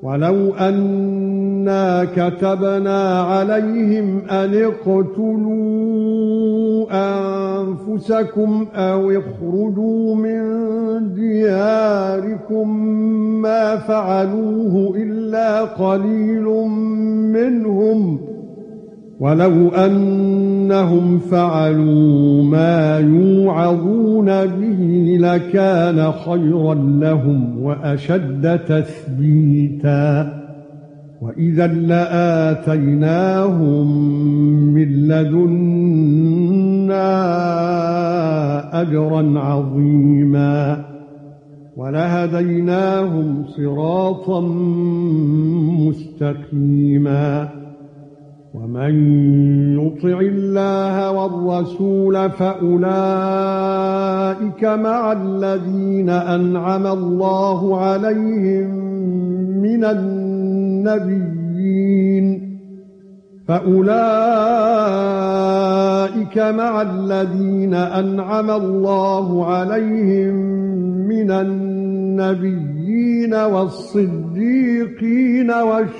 ولو أننا كتبنا عليهم أن اقتلوا أنفسكم أو اخرجوا من دياركم ما فعلوه إلا قليل منهم ولو أنهم فعلوا ما يوعظون به لكان خيرا لهم وأشد تثبيتا وإذا لآتيناهم من لدنا أجرا عظيما ولهديناهم صراطا مستقيما ومن يطع الله والرسول فأولئك مع الذين أنعم الله عليهم من النبيين والصديقين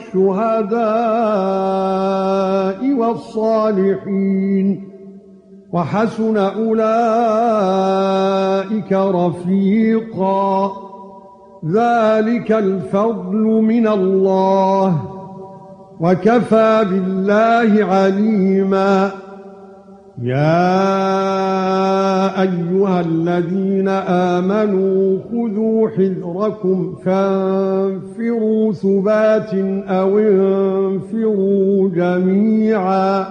والشهداء والصالحين وحسن أولئك رفيقا ذلك الفضل من الله وكفى بالله عليما يا ايها الذين امنوا خذوا حذركم فانفروا ثبات او انفروا جميعا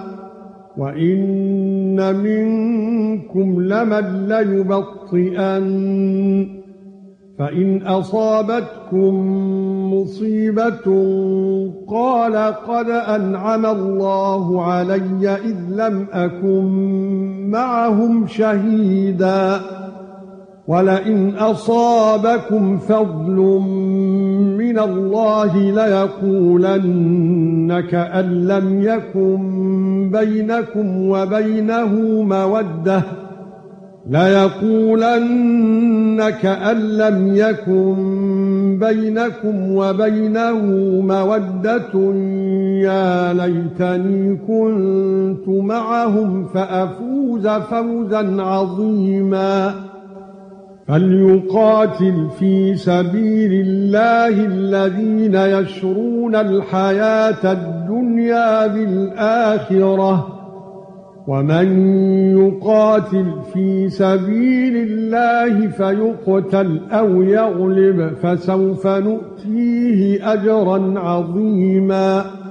وان منكم لمن ليبطئن فإن أصابتكم مصيبة قال قد أنعم الله علي إذ لم أكن معهم شهيدا ولئن أصابكم فضل من الله ليقولن كأن لم يكن بينكم وبينه مودة يا ليتني كنت معهم فأفوز فوزا عظيما فليقاتل في سبيل الله الذين يشرون الحياة الدنيا بالآخرة ومن يقاتل في سبيل الله فيقتل أو يغلب فسوف نؤتيه أجرا عظيما